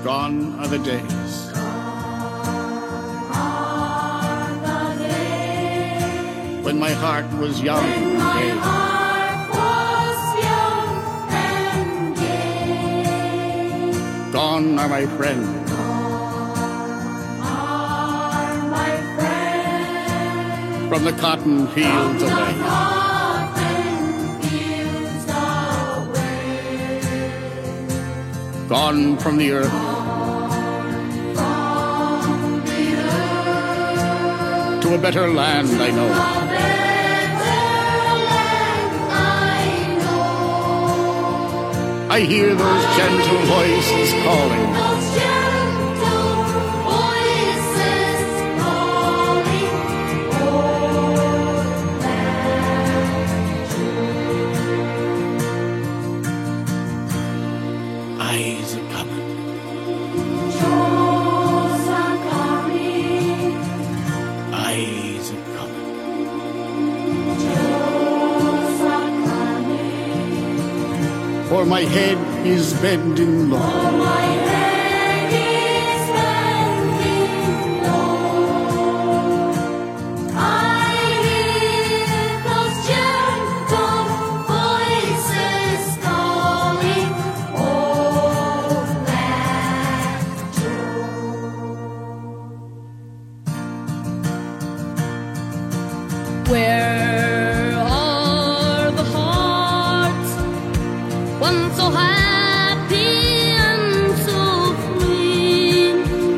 Gone are the days. When my heart was young and gay. Gone are my friends. From the cotton fields away. Gone from the earth. To a better land, I know. I hear those gentle voices calling. Eyes are coming. Eyes are coming. For my head is bending low. I hear those gentle voices calling. Where are the hearts once so happy and so free?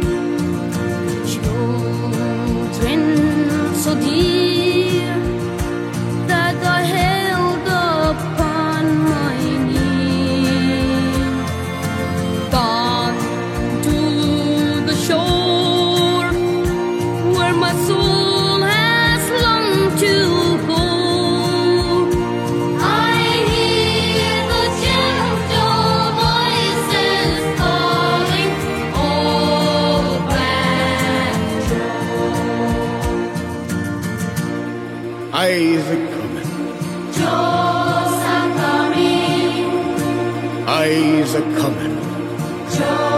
Children so dear that I held upon my knee. Gone to the shore where my soul has longed to go. I hear the gentle voices calling, oh Black Joe. Eyes are coming. Joe's are coming. Eyes are coming. Joe.